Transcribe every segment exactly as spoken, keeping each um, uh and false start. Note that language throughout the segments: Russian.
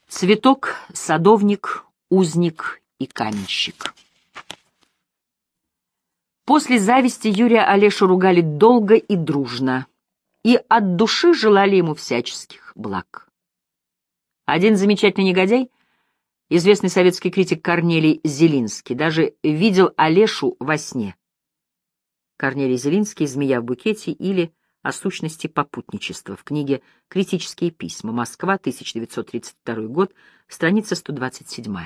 Цветок, садовник, узник и каменщик. После зависти Юрия Олешу ругали долго и дружно, и от души желали ему всяческих благ. Один замечательный негодяй, известный советский критик Корнелий Зелинский, даже видел Олешу во сне. Корнелий Зелинский «Змея в букете» или «О сущности попутничества» в книге «Критические письма. Москва, тысяча девятьсот тридцать второй год», страница сто двадцать семь.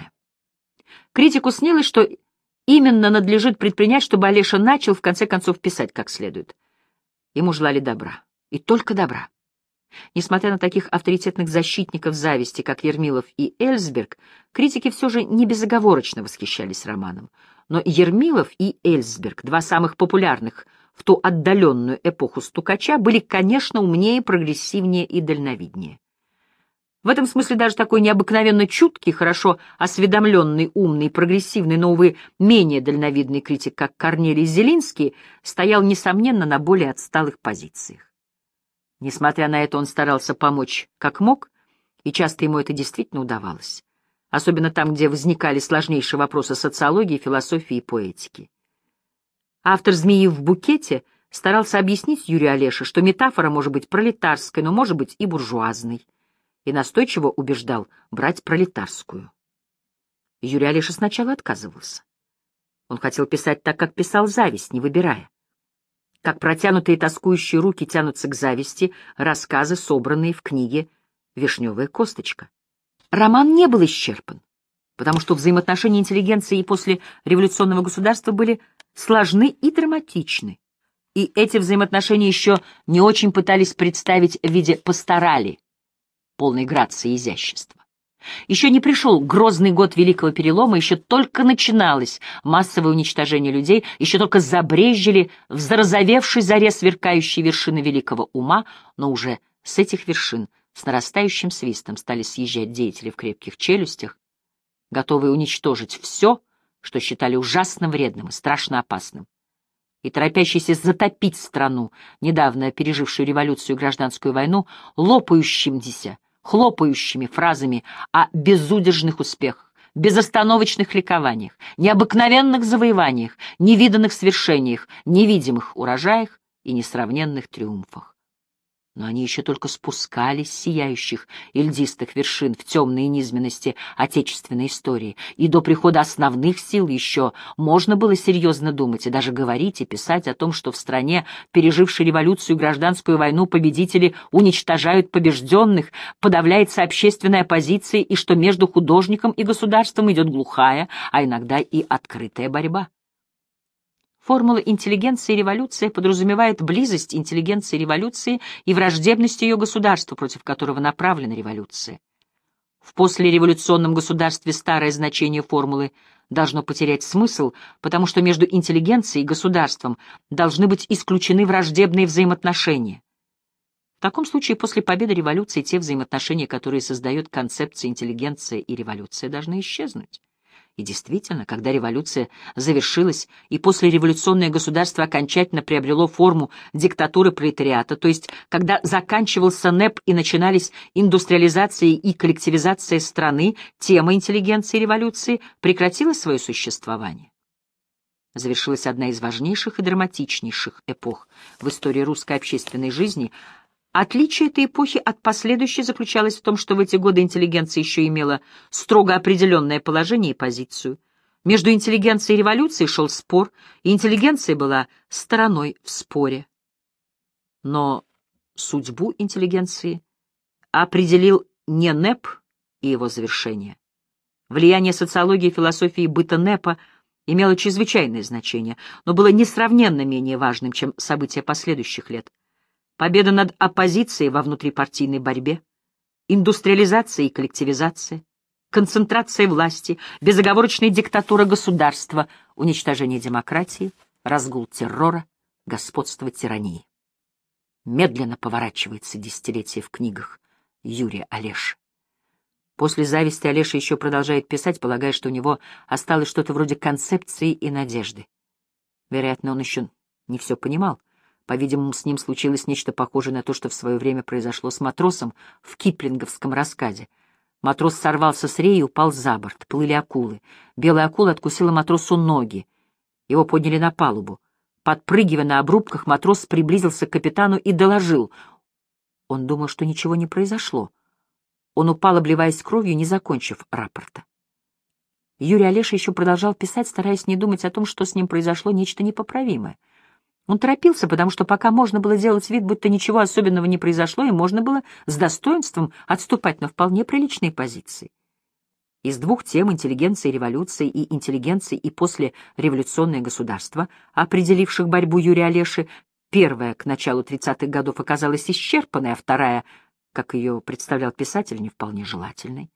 Критику снилось, что именно надлежит предпринять, чтобы Олеша начал, в конце концов, писать как следует. Ему желали добра, и только добра. Несмотря на таких авторитетных защитников зависти, как Ермилов и Эльзберг, критики все же не безоговорочно восхищались романом. Но Ермилов и Эльзберг, два самых популярных в ту отдаленную эпоху стукача, были, конечно, умнее, прогрессивнее и дальновиднее. В этом смысле даже такой необыкновенно чуткий, хорошо осведомленный, умный, прогрессивный, но, увы, менее дальновидный критик, как Корнелий Зелинский, стоял, несомненно, на более отсталых позициях. Несмотря на это, он старался помочь как мог, и часто ему это действительно удавалось, особенно там, где возникали сложнейшие вопросы социологии, философии и поэтики. Автор «Змеи в букете» старался объяснить Юрию Олеше, что метафора может быть пролетарской, но может быть и буржуазной, и настойчиво убеждал брать пролетарскую. Юрий Олеша сначала отказывался. Он хотел писать так, как писал «Зависть», не выбирая. Как протянутые тоскующие руки тянутся к зависти рассказы, собранные в книге «Вишневая косточка». Роман не был исчерпан, потому что взаимоотношения интеллигенции и послереволюционного государства были сложны и драматичны, и эти взаимоотношения еще не очень пытались представить в виде пасторали, полной грации и изящества. Еще не пришел грозный год Великого Перелома, еще только начиналось массовое уничтожение людей, еще только забрезжили в зарозовевшей заре сверкающие вершины великого ума, но уже с этих вершин с нарастающим свистом стали съезжать деятели в крепких челюстях, готовые уничтожить все, что считали ужасно вредным и страшно опасным, и торопящиеся затопить страну, недавно пережившую революцию и гражданскую войну, лопающимися, хлопающими фразами о безудержных успехах, безостановочных ликованиях, необыкновенных завоеваниях, невиданных свершениях, невидимых урожаях и несравненных триумфах. Но они еще только спускались с сияющих и льдистых вершин в темные низменности отечественной истории, и до прихода основных сил еще можно было серьезно думать и даже говорить и писать о том, что в стране, пережившей революцию и гражданскую войну, победители уничтожают побежденных, подавляется общественная оппозиция, и что между художником и государством идет глухая, а иногда и открытая борьба. Формула интеллигенции и революции подразумевает близость интеллигенции и революции и враждебность ее государству, против которого направлена революция. В послереволюционном государстве старое значение формулы должно потерять смысл, потому что между интеллигенцией и государством должны быть исключены враждебные взаимоотношения. В таком случае после победы революции те взаимоотношения, которые создает концепция интеллигенция и революция, должны исчезнуть. И действительно, когда революция завершилась и послереволюционное государство окончательно приобрело форму диктатуры пролетариата, то есть когда заканчивался НЭП и начинались индустриализация и коллективизация страны, тема интеллигенции и революции прекратила свое существование. Завершилась одна из важнейших и драматичнейших эпох в истории русской общественной жизни. Отличие этой эпохи от последующей заключалось в том, что в эти годы интеллигенция еще имела строго определенное положение и позицию. Между интеллигенцией и революцией шел спор, и интеллигенция была стороной в споре. Но судьбу интеллигенции определил не НЭП и его завершение. Влияние социологии, философии и быта НЭПа имело чрезвычайное значение, но было несравненно менее важным, чем события последующих лет. Победа над оппозицией во внутрипартийной борьбе, индустриализация и коллективизация, концентрация власти, безоговорочная диктатура государства, уничтожение демократии, разгул террора, господство тирании. Медленно поворачивается десятилетие в книгах Юрия Олеши. После «Зависти» Олеша еще продолжает писать, полагая, что у него осталось что-то вроде концепции и надежды. Вероятно, он еще не все понимал. По-видимому, с ним случилось нечто похожее на то, что в свое время произошло с матросом в киплинговском рассказе. Матрос сорвался с реи и упал за борт. Плыли акулы. Белая акула откусила матросу ноги. Его подняли на палубу. Подпрыгивая на обрубках, матрос приблизился к капитану и доложил. Он думал, что ничего не произошло. Он упал, обливаясь кровью, не закончив рапорта. Юрий Олеша еще продолжал писать, стараясь не думать о том, что с ним произошло нечто непоправимое. Он торопился, потому что пока можно было делать вид, будто ничего особенного не произошло, и можно было с достоинством отступать на вполне приличные позиции. Из двух тем — интеллигенции революции и интеллигенции и послереволюционное государство, определивших борьбу Юрия Олеши, первая к началу тридцатых годов оказалась исчерпанной, а вторая, как ее представлял писатель, не вполне желательной.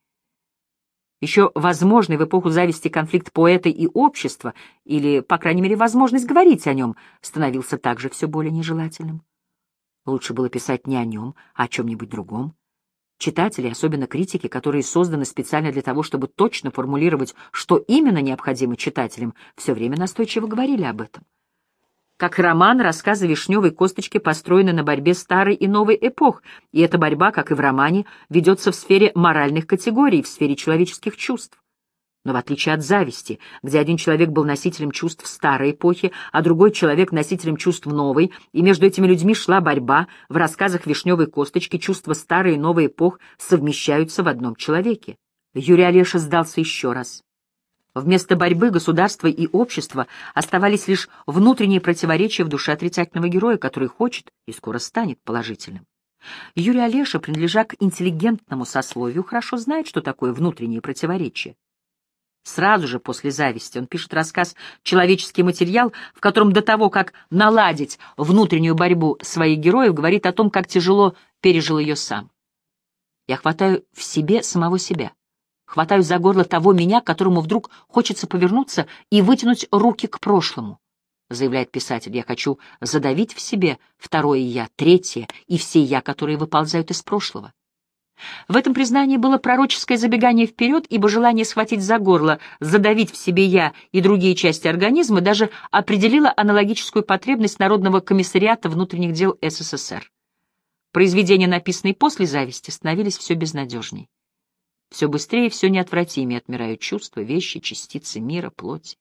Еще возможный в эпоху зависти конфликт поэта и общества, или, по крайней мере, возможность говорить о нем, становился также все более нежелательным. Лучше было писать не о нем, а о чем-нибудь другом. Читатели, особенно критики, которые созданы специально для того, чтобы точно формулировать, что именно необходимо читателям, все время настойчиво говорили об этом. Как роман, рассказы «Вишневой косточки» построены на борьбе старой и новой эпох, и эта борьба, как и в романе, ведется в сфере моральных категорий, в сфере человеческих чувств. Но в отличие от «Зависти», где один человек был носителем чувств старой эпохи, а другой человек — носителем чувств новой, и между этими людьми шла борьба, в рассказах «Вишневой косточки» чувства старой и новой эпох совмещаются в одном человеке. Юрий Олеша сдался еще раз. Вместо борьбы государства и общества оставались лишь внутренние противоречия в душе отрицательного героя, который хочет и скоро станет положительным. Юрий Олеша, принадлежа к интеллигентному сословию, хорошо знает, что такое внутренние противоречия. Сразу же после «Зависти» он пишет рассказ «Человеческий материал», в котором до того, как наладить внутреннюю борьбу своих героев, говорит о том, как тяжело пережил ее сам. «Я хватаю в себе самого себя. Хватаю за горло того меня, которому вдруг хочется повернуться и вытянуть руки к прошлому», — заявляет писатель. «Я хочу задавить в себе второе «я», третье и все «я», которые выползают из прошлого». В этом признании было пророческое забегание вперед, ибо желание схватить за горло, задавить в себе «я» и другие части организма даже определило аналогическую потребность Народного комиссариата внутренних дел СССР. Произведения, написанные после «Зависти», становились все безнадежней. Все быстрее, все неотвратимее отмирают чувства, вещи, частицы мира, плоти.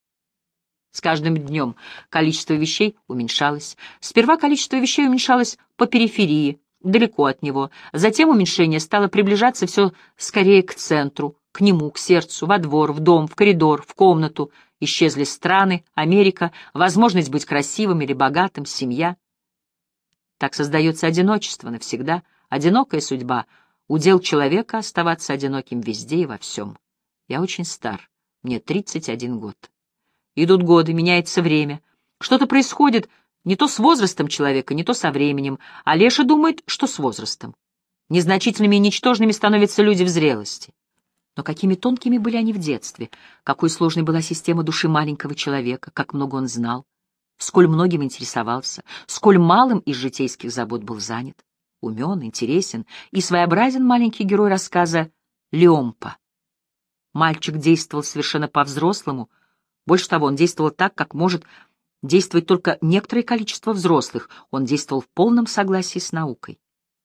С каждым днем количество вещей уменьшалось. Сперва количество вещей уменьшалось по периферии, далеко от него. Затем уменьшение стало приближаться все скорее к центру, к нему, к сердцу, во двор, в дом, в коридор, в комнату. Исчезли страны, Америка, возможность быть красивым или богатым, семья. Так создается одиночество навсегда, одинокая судьба — удел человека оставаться одиноким везде и во всем. Я очень стар, мне тридцать один год. Идут годы, меняется время. Что-то происходит не то с возрастом человека, не то со временем. Олеша думает, что с возрастом. Незначительными и ничтожными становятся люди в зрелости. Но какими тонкими были они в детстве, какой сложной была система души маленького человека, как много он знал, сколь многим интересовался, сколь малым из житейских забот был занят. Умен, интересен и своеобразен маленький герой рассказа Леомпа. Мальчик действовал совершенно по-взрослому. Больше того, он действовал так, как может действовать только некоторое количество взрослых. Он действовал в полном согласии с наукой.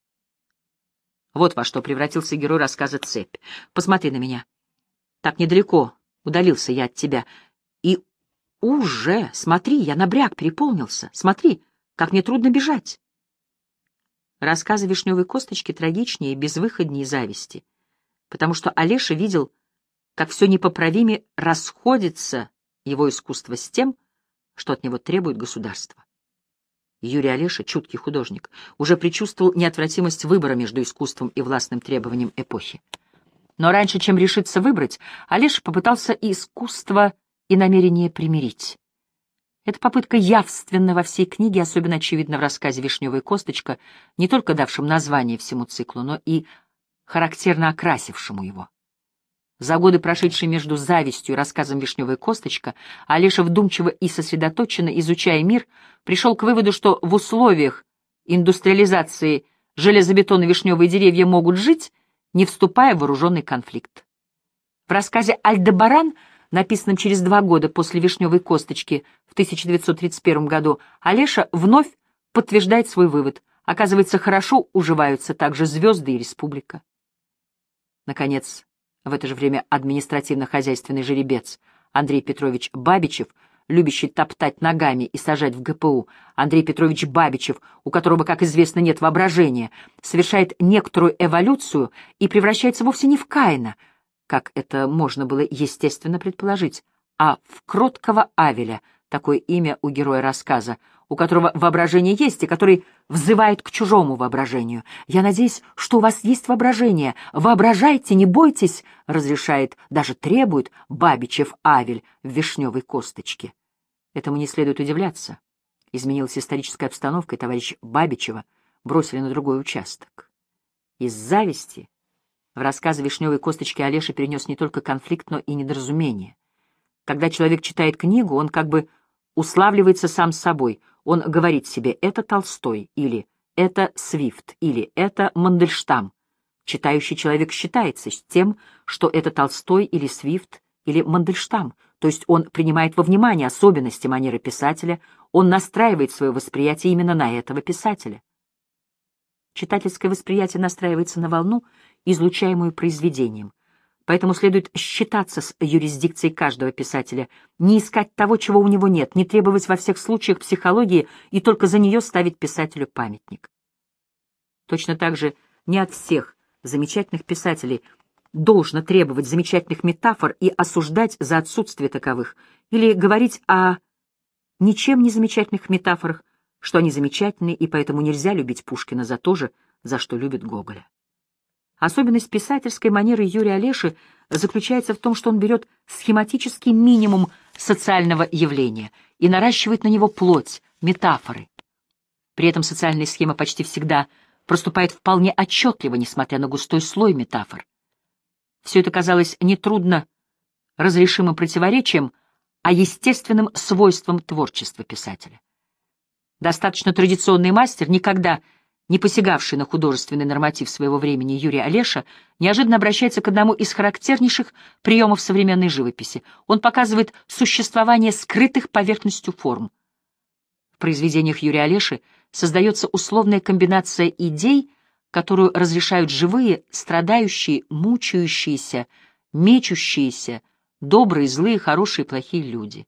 Вот во что превратился герой рассказа «Цепь». Посмотри на меня. Так недалеко удалился я от тебя. И уже, смотри, я набряк, переполнился. Смотри, как мне трудно бежать. Рассказы «Вишневой косточки» трагичнее и безвыходнее «Зависти», потому что Олеша видел, как все непоправимо расходится его искусство с тем, что от него требует государство. Юрий Олеша, чуткий художник, уже предчувствовал неотвратимость выбора между искусством и властным требованием эпохи. Но раньше, чем решиться выбрать, Олеша попытался и искусство, и намерение примирить. Эта попытка явственна во всей книге, особенно очевидна в рассказе «Вишневая косточка», не только давшем название всему циклу, но и характерно окрасившему его. За годы, прошедшие между «Завистью» и рассказом «Вишневая косточка», Олеша вдумчиво и сосредоточенно, изучая мир, пришел к выводу, что в условиях индустриализации железобетон и вишневые деревья могут жить, не вступая в вооруженный конфликт. В рассказе «Альдебаран», написанном через два года после «Вишневой косточки» в тысяча девятьсот тридцать первом году, Олеша вновь подтверждает свой вывод. Оказывается, хорошо уживаются также звезды и республика. Наконец, в это же время административно-хозяйственный жеребец, Андрей Петрович Бабичев, любящий топтать ногами и сажать в гэ пэ у, Андрей Петрович Бабичев, у которого, как известно, нет воображения, совершает некоторую эволюцию и превращается вовсе не в Каина, как это можно было естественно предположить, а в кроткого Авеля, такое имя у героя рассказа, у которого воображение есть и который взывает к чужому воображению. «Я надеюсь, что у вас есть воображение. Воображайте, не бойтесь», — разрешает, даже требует Бабичев Авель в «Вишневой косточке». Этому не следует удивляться. Изменилась историческая обстановка, и товарищ Бабичева бросили на другой участок. Из зависти в рассказы «Вишневой косточки» Олеша перенес не только конфликт, но и недоразумение. Когда человек читает книгу, он как бы уславливается сам с собой. Он говорит себе «это Толстой» или «это Свифт» или «это Мандельштам». Читающий человек считается с тем, что это Толстой или Свифт или Мандельштам, то есть он принимает во внимание особенности манеры писателя, он настраивает свое восприятие именно на этого писателя. Читательское восприятие настраивается на волну, излучаемую произведением. Поэтому следует считаться с юрисдикцией каждого писателя, не искать того, чего у него нет, не требовать во всех случаях психологии и только за нее ставить писателю памятник. Точно так же не от всех замечательных писателей должно требовать замечательных метафор и осуждать за отсутствие таковых, или говорить о ничем не замечательных метафорах, что они замечательны, и поэтому нельзя любить Пушкина за то же, за что любит Гоголя. Особенность писательской манеры Юрия Олеши заключается в том, что он берет схематический минимум социального явления и наращивает на него плоть, метафоры. При этом социальная схема почти всегда проступает вполне отчетливо, несмотря на густой слой метафор. Все это казалось нетрудно разрешимым противоречием, а естественным свойством творчества писателя. Достаточно традиционный мастер, никогда не посягавший на художественный норматив своего времени Юрий Олеша, неожиданно обращается к одному из характернейших приемов современной живописи. Он показывает существование скрытых поверхностью форм. В произведениях Юрия Олеши создается условная комбинация идей, которую разрешают живые, страдающие, мучающиеся, мечущиеся, добрые, злые, хорошие, плохие люди.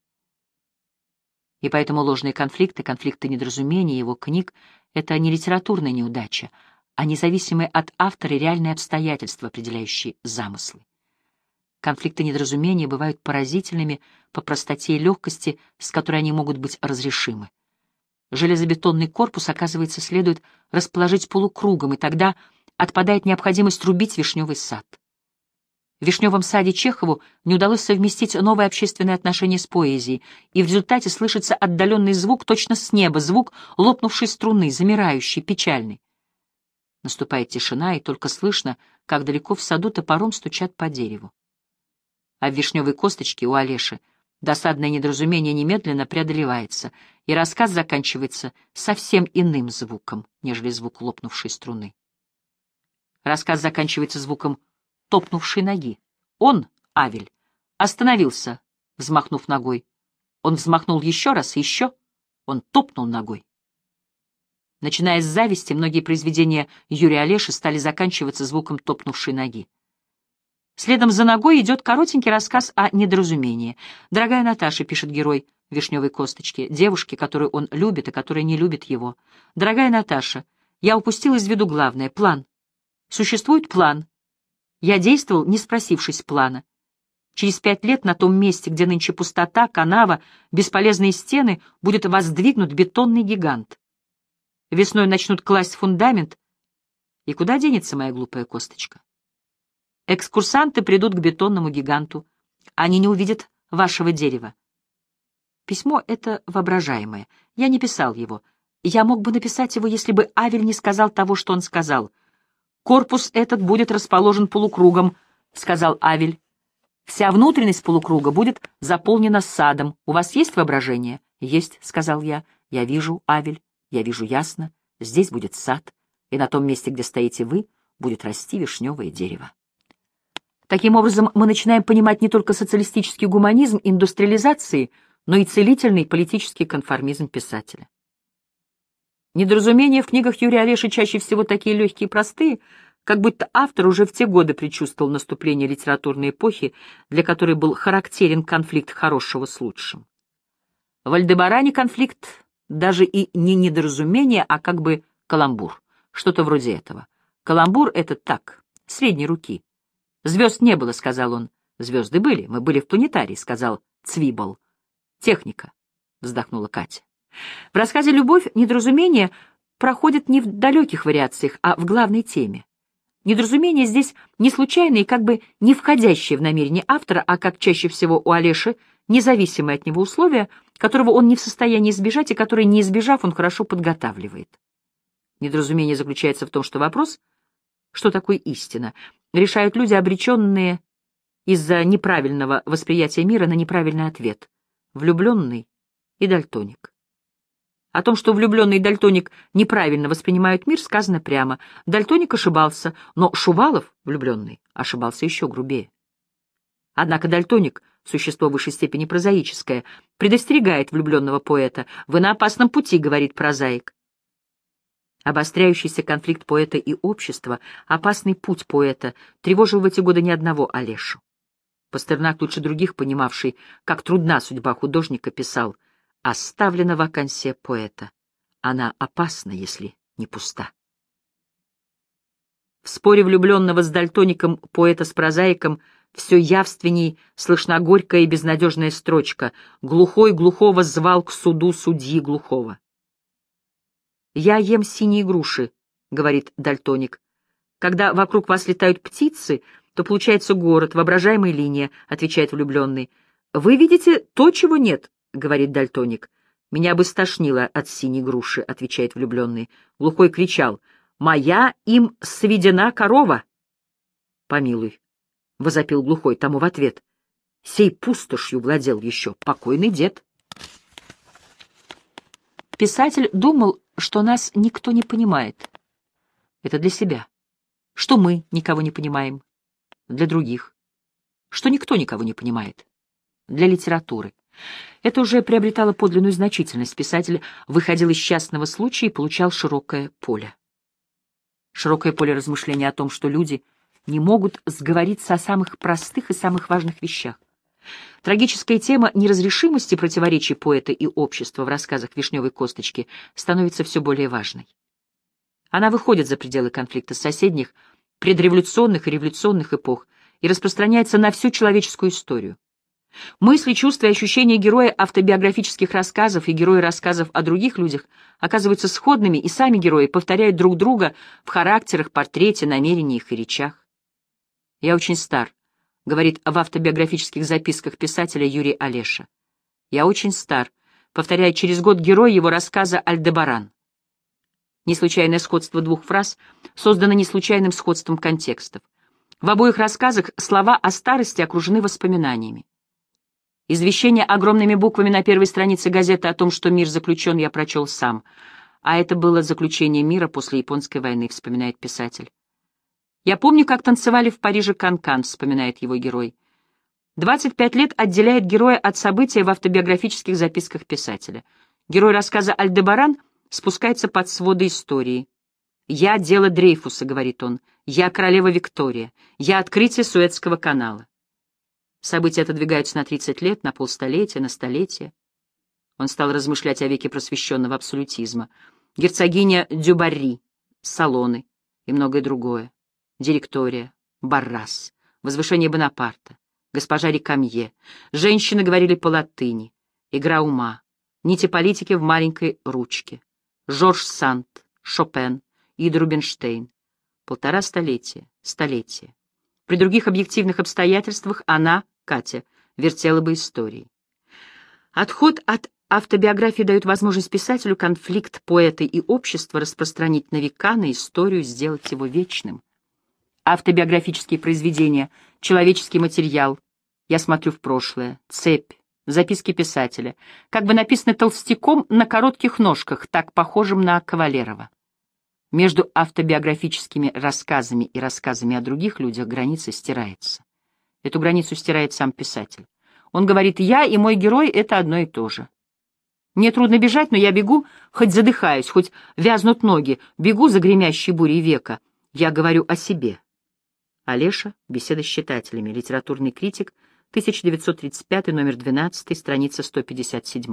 И поэтому ложные конфликты, конфликты недоразумений его книг — это не литературная неудача, а независимые от автора реальные обстоятельства, определяющие замыслы. Конфликты недоразумения бывают поразительными по простоте и легкости, с которой они могут быть разрешимы. Железобетонный корпус, оказывается, следует расположить полукругом, и тогда отпадает необходимость рубить вишневый сад. В «Вишневом саде» Чехову не удалось совместить новые общественные отношения с поэзией, и в результате слышится отдаленный звук точно с неба, звук лопнувшей струны, замирающий, печальный. Наступает тишина, и только слышно, как далеко в саду топором стучат по дереву. А в «Вишневой косточке» у Олеши досадное недоразумение немедленно преодолевается, и рассказ заканчивается совсем иным звуком, нежели звук лопнувшей струны. Рассказ заканчивается звуком топнувшей ноги. Он, Авель, остановился, взмахнув ногой. Он взмахнул еще раз и еще. Он топнул ногой. Начиная с «Зависти», многие произведения Юрия Олеши стали заканчиваться звуком топнувшей ноги. Следом за ногой идет коротенький рассказ о недоразумении. «Дорогая Наташа», — пишет герой «Вишневой косточки», девушке, которую он любит и которая не любит его. «Дорогая Наташа, я упустил из виду главное — план. Существует план. Я действовал, не спросившись плана. Через пять лет на том месте, где нынче пустота, канава, бесполезные стены, будет воздвигнут бетонный гигант. Весной начнут класть фундамент, и куда денется моя глупая косточка? Экскурсанты придут к бетонному гиганту, они не увидят вашего дерева. Письмо это воображаемое, я не писал его. Я мог бы написать его, если бы Авель не сказал того, что он сказал. «Корпус этот будет расположен полукругом», — сказал Авель. «Вся внутренность полукруга будет заполнена садом. У вас есть воображение?» «Есть», — сказал я. «Я вижу, Авель, я вижу ясно. Здесь будет сад, и на том месте, где стоите вы, будет расти вишневое дерево». Таким образом, мы начинаем понимать не только социалистический гуманизм индустриализации, но и целительный политический конформизм писателя. Недоразумения в книгах Юрия Олеши чаще всего такие легкие и простые, как будто автор уже в те годы предчувствовал наступление литературной эпохи, для которой был характерен конфликт хорошего с лучшим. В «Альдебаране» конфликт даже и не недоразумение, а как бы каламбур, что-то вроде этого. Каламбур — это так, средней руки. «Звезд не было», — сказал он. «Звезды были, мы были в планетарии», — сказал Цвибл. «Техника», — вздохнула Катя. В рассказе «Любовь» недоразумение проходит не в далеких вариациях, а в главной теме. Недоразумение здесь не случайное и как бы не входящее в намерение автора, а, как чаще всего у Олеши, независимое от него условие, которого он не в состоянии избежать и которое, не избежав, он хорошо подготавливает. Недоразумение заключается в том, что вопрос, что такое истина, решают люди, обреченные из-за неправильного восприятия мира на неправильный ответ — влюбленный и дальтоник. О том, что влюбленный и дальтоник неправильно воспринимают мир, сказано прямо. Дальтоник ошибался, но Шувалов, влюбленный, ошибался еще грубее. Однако дальтоник, существо в высшей степени прозаическое, предостерегает влюбленного поэта. «Вы на опасном пути», — говорит прозаик. Обостряющийся конфликт поэта и общества, опасный путь поэта, тревожил в эти годы ни одного Олешу. Пастернак, лучше других понимавший, как трудна судьба художника, писал: «Оставлена вакансия поэта. Она опасна, если не пуста». В споре влюбленного с дальтоником, поэта с прозаиком, все явственней слышна горькая и безнадежная строчка: «Глухой глухого звал к суду судьи глухого». «Я ем синие груши», — говорит дальтоник. «Когда вокруг вас летают птицы, то получается город, воображаемая линия», — отвечает влюбленный. «Вы видите то, чего нет», — говорит дальтоник. «Меня бы стошнило от синей груши», — отвечает влюбленный. Глухой кричал: «Моя им сведена корова!» «Помилуй», — возопил глухой тому в ответ. «Сей пустошью владел еще покойный дед». Писатель думал, что нас никто не понимает. Это для себя. Что мы никого не понимаем. Для других. Что никто никого не понимает. Для литературы. Это уже приобретало подлинную значительность. Писатель выходил из частного случая и получал широкое поле. Широкое поле размышления о том, что люди не могут сговориться о самых простых и самых важных вещах. Трагическая тема неразрешимости противоречий поэта и общества в рассказах «Вишневой косточки» становится все более важной. Она выходит за пределы конфликта соседних, предреволюционных и революционных эпох и распространяется на всю человеческую историю. Мысли, чувства и ощущения героя автобиографических рассказов и герои рассказов о других людях оказываются сходными, и сами герои повторяют друг друга в характерах, портрете, намерениях и речах. «Я очень стар», — говорит в автобиографических записках писателя Юрий Олеша. «Я очень стар», — повторяет через год герой его рассказа «Альдебаран». Неслучайное сходство двух фраз создано неслучайным сходством контекстов. В обоих рассказах слова о старости окружены воспоминаниями. Извещение огромными буквами на первой странице газеты о том, что мир заключен, я прочел сам. А это было заключение мира после Японской войны, вспоминает писатель. «Я помню, как танцевали в Париже канкан», — вспоминает его герой. двадцать пять лет отделяет героя от события в автобиографических записках писателя. Герой рассказа «Альдебаран» спускается под своды истории. «Я — дело Дрейфуса», — говорит он. «Я — королева Виктория. Я — открытие Суэцкого канала». События отодвигаются на тридцать лет, на полстолетия, на столетие. Он стал размышлять о веке просвещенного абсолютизма. Герцогиня Дюбарри, салоны и многое другое. Директория, Баррас, возвышение Бонапарта, госпожа Рекамье. Женщины говорили по-латыни. Игра ума. Нити политики в маленькой ручке. Жорж Санд, Шопен, Ида Рубинштейн. Полтора столетия, столетия. При других объективных обстоятельствах она, Катя, вертела бы историей. Отход от автобиографии дает возможность писателю конфликт поэта и общества распространить на века, на историю, сделать его вечным. Автобиографические произведения, человеческий материал, я смотрю в прошлое, цепь, записки писателя, как бы написаны толстяком на коротких ножках, так похожим на Кавалерова. Между автобиографическими рассказами и рассказами о других людях граница стирается. Эту границу стирает сам писатель. Он говорит: «Я и мой герой — это одно и то же. Мне трудно бежать, но я бегу, хоть задыхаюсь, хоть вязнут ноги, бегу за гремящей бурей века. Я говорю о себе. Олеша. Беседа с читателями. Литературный критик. тысяча девятьсот тридцать пятый, номер двенадцать, страница сто пятьдесят семь.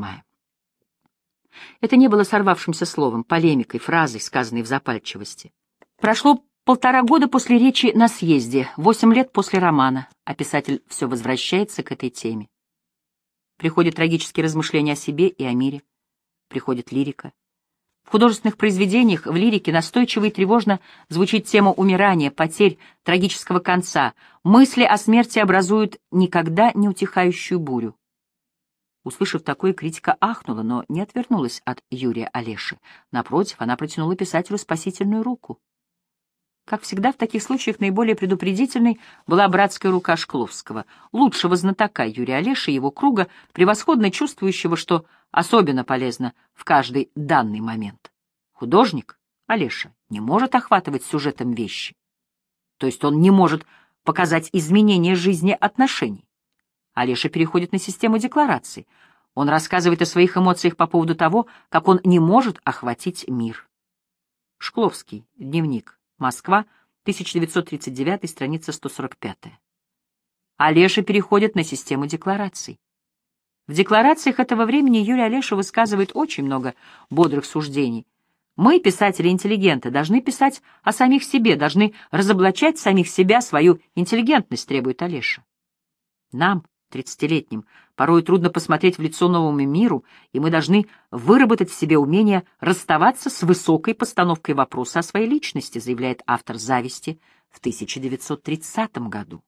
Это не было сорвавшимся словом, полемикой, фразой, сказанной в запальчивости. Прошло полтора года после речи на съезде, восемь лет после романа, а писатель все возвращается к этой теме. Приходят трагические размышления о себе и о мире. Приходит лирика. В художественных произведениях, в лирике настойчиво и тревожно звучит тема умирания, потерь, трагического конца. Мысли о смерти образуют никогда не утихающую бурю. Услышав такое, критика ахнула, но не отвернулась от Юрия Олеши. Напротив, она протянула писателю спасительную руку. Как всегда, в таких случаях наиболее предупредительной была братская рука Шкловского, лучшего знатока Юрия Олеши и его круга, превосходно чувствующего, что особенно полезно в каждый данный момент. Художник, Олеша, не может охватывать сюжетом вещи. То есть он не может показать изменение жизни отношений. Олеша переходит на систему деклараций. Он рассказывает о своих эмоциях по поводу того, как он не может охватить мир. Шкловский. Дневник. Москва. тысяча девятьсот тридцать девятый, страница сто сорок пятая. Олеша переходит на систему деклараций. В декларациях этого времени Юрий Олеша высказывает очень много бодрых суждений. Мы, писатели-интеллигенты, должны писать о самих себе, должны разоблачать самих себя, свою интеллигентность, требует Олеша. Нам, тридцатилетним, порой трудно посмотреть в лицо новому миру, и мы должны выработать в себе умение расставаться с высокой постановкой вопроса о своей личности, заявляет автор «Зависти» в тысяча девятьсот тридцатом году.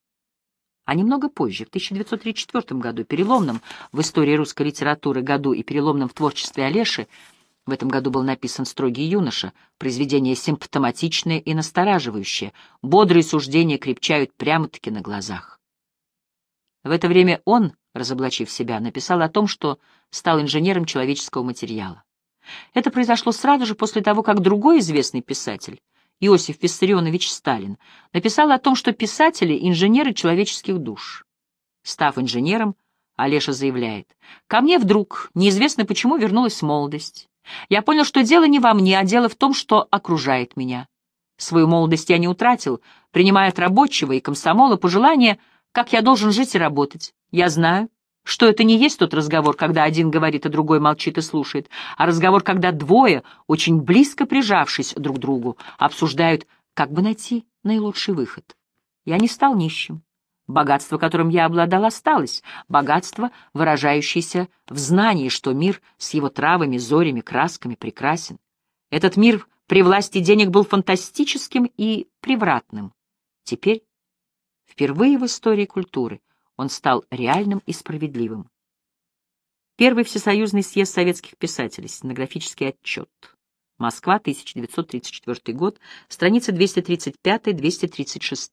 А немного позже, в тысяча девятьсот тридцать четвёртом году, переломном в истории русской литературы году и переломном в творчестве Олеши, в этом году был написан «Строгий юноша», произведение симптоматичное и настораживающее, бодрые суждения крепчают прямо-таки на глазах. В это время он, разоблачив себя, написал о том, что стал инженером человеческого материала. Это произошло сразу же после того, как другой известный писатель, Иосиф Виссарионович Сталин, написал о том, что писатели — инженеры человеческих душ. Став инженером, Олеша заявляет: «Ко мне вдруг, неизвестно почему, вернулась молодость. Я понял, что дело не во мне, а дело в том, что окружает меня. Свою молодость я не утратил, принимая от рабочего и комсомола пожелания, как я должен жить и работать. Я знаю, что это не есть тот разговор, когда один говорит, а другой молчит и слушает, а разговор, когда двое, очень близко прижавшись друг к другу, обсуждают, как бы найти наилучший выход. Я не стал нищим. Богатство, которым я обладал, осталось. Богатство, выражающееся в знании, что мир с его травами, зорями, красками прекрасен. Этот мир при власти денег был фантастическим и превратным. Теперь, впервые в истории культуры, он стал реальным и справедливым. Первый Всесоюзный съезд советских писателей. Стенографический отчет. Москва, тысяча девятьсот тридцать четвёртый год, страница двести тридцать пять — двести тридцать шесть.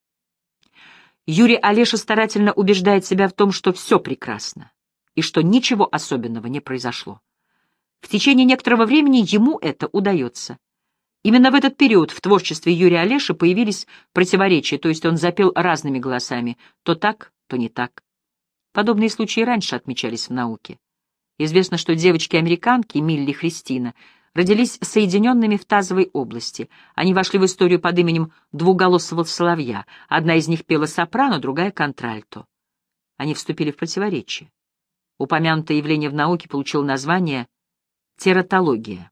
Юрий Олеша старательно убеждает себя в том, что все прекрасно, и что ничего особенного не произошло. В течение некоторого времени ему это удается. Именно в этот период в творчестве Юрия Олеши появились противоречия, то есть он запел разными голосами, то так, то не так. Подобные случаи раньше отмечались в науке. Известно, что девочки-американки Милли и Христина родились соединенными в тазовой области. Они вошли в историю под именем двуголосого соловья. Одна из них пела сопрано, другая — контральто. Они вступили в противоречие. Упомянутое явление в науке получило название тератология.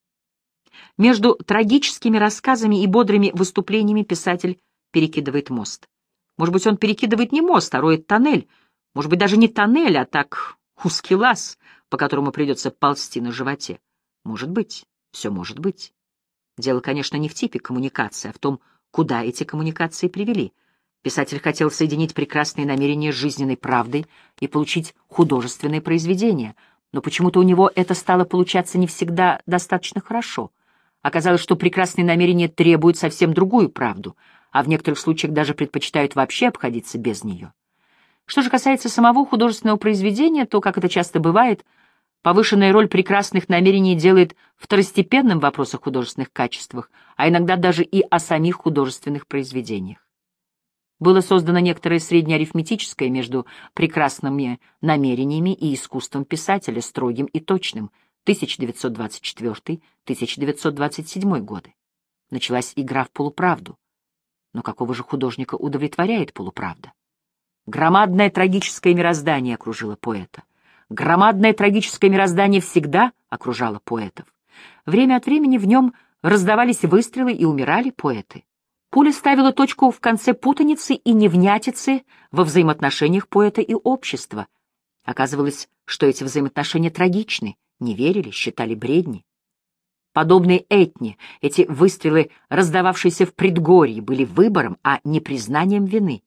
Между трагическими рассказами и бодрыми выступлениями писатель перекидывает мост. Может быть, он перекидывает не мост, а роет тоннель. Может быть, даже не тоннель, а так узкий лаз, по которому придется ползти на животе. Может быть, все может быть. Дело, конечно, не в типе коммуникации, а в том, куда эти коммуникации привели. Писатель хотел соединить прекрасные намерения с жизненной правдой и получить художественное произведение, но почему-то у него это стало получаться не всегда достаточно хорошо. Оказалось, что прекрасные намерения требуют совсем другую правду, а в некоторых случаях даже предпочитают вообще обходиться без нее. Что же касается самого художественного произведения, то, как это часто бывает, повышенная роль прекрасных намерений делает второстепенным в вопросах художественных качествах, а иногда даже и о самих художественных произведениях. Было создано некоторое среднеарифметическое между прекрасными намерениями и искусством писателя, строгим и точным, тысяча девятьсот двадцать четвёртый — тысяча девятьсот двадцать седьмой годы. Началась игра в полуправду. Но какого же художника удовлетворяет полуправда? Громадное трагическое мироздание окружило поэта. Громадное трагическое мироздание всегда окружало поэтов. Время от времени в нем раздавались выстрелы и умирали поэты. Пуля ставила точку в конце путаницы и невнятицы во взаимоотношениях поэта и общества. Оказывалось, что эти взаимоотношения трагичны, не верили, считали бредни. Подобные Этне, эти выстрелы, раздававшиеся в предгорье, были выбором, а не признанием вины.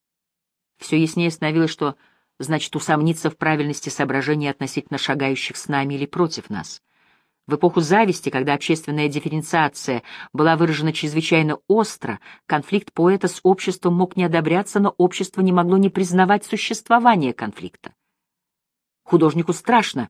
Все яснее становилось, что значит усомниться в правильности соображений относительно шагающих с нами или против нас. В эпоху зависти, когда общественная дифференциация была выражена чрезвычайно остро, конфликт поэта с обществом мог не одобряться, но общество не могло не признавать существование конфликта. Художнику страшно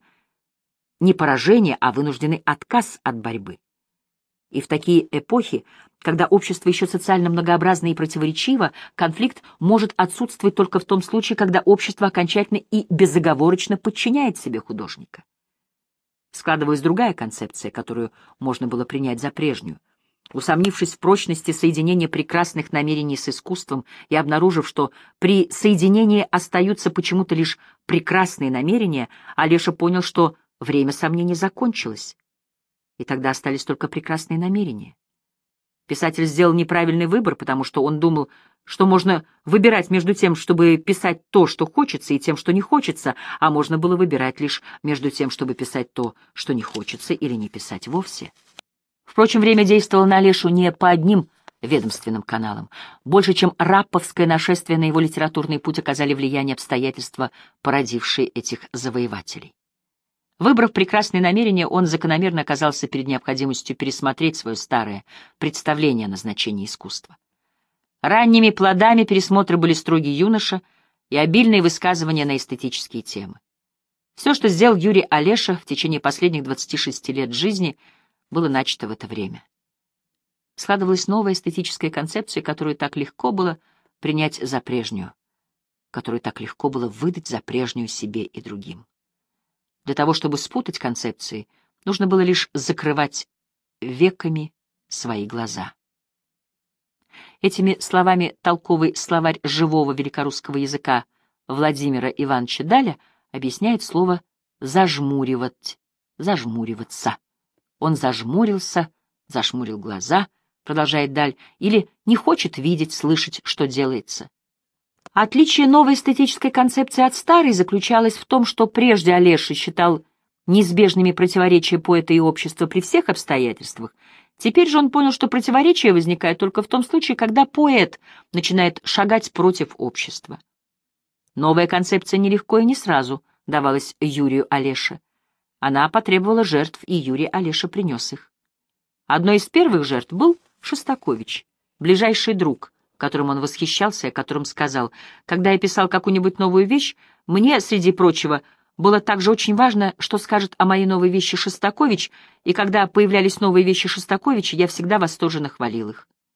не поражение, а вынужденный отказ от борьбы. И в такие эпохи, когда общество еще социально многообразно и противоречиво, конфликт может отсутствовать только в том случае, когда общество окончательно и безоговорочно подчиняет себе художника. Складывалась другая концепция, которую можно было принять за прежнюю. Усомнившись в прочности соединения прекрасных намерений с искусством и обнаружив, что при соединении остаются почему-то лишь прекрасные намерения, Олеша понял, что время сомнений закончилось, и тогда остались только прекрасные намерения. Писатель сделал неправильный выбор, потому что он думал, что можно выбирать между тем, чтобы писать то, что хочется, и тем, что не хочется, а можно было выбирать лишь между тем, чтобы писать то, что не хочется, или не писать вовсе. Впрочем, время действовало на Олешу не по одним ведомственным каналам. Больше, чем рапповское нашествие на его литературный путь, оказали влияние обстоятельства, породившие этих завоевателей. Выбрав прекрасные намерения, он закономерно оказался перед необходимостью пересмотреть свое старое представление о назначении искусства. Ранними плодами пересмотра были строгий юноша и обильные высказывания на эстетические темы. Все, что сделал Юрий Олеша в течение последних двадцати шести лет жизни, было начато в это время. Складывалась новая эстетическая концепция, которую так легко было принять за прежнюю, которую так легко было выдать за прежнюю себе и другим. Для того, чтобы спутать концепции, нужно было лишь закрывать веками свои глаза. Этими словами толковый словарь живого великорусского языка Владимира Ивановича Даля объясняет слово «зажмуривать», «зажмуриваться». Он зажмурился, зажмурил глаза, продолжает Даль, или не хочет видеть, слышать, что делается. Отличие новой эстетической концепции от старой заключалось в том, что прежде Олеша считал неизбежными противоречия поэта и общества при всех обстоятельствах. Теперь же он понял, что противоречие возникает только в том случае, когда поэт начинает шагать против общества. Новая концепция нелегко и не сразу давалась Юрию Олеше. Она потребовала жертв, и Юрий Олеша принес их. Одной из первых жертв был Шостакович, ближайший друг, которым он восхищался, о котором сказал: «Когда я писал какую-нибудь новую вещь, мне, среди прочего, было также очень важно, что скажет о моей новой вещи Шостакович, и когда появлялись новые вещи Шостаковича, я всегда восторженно хвалил их».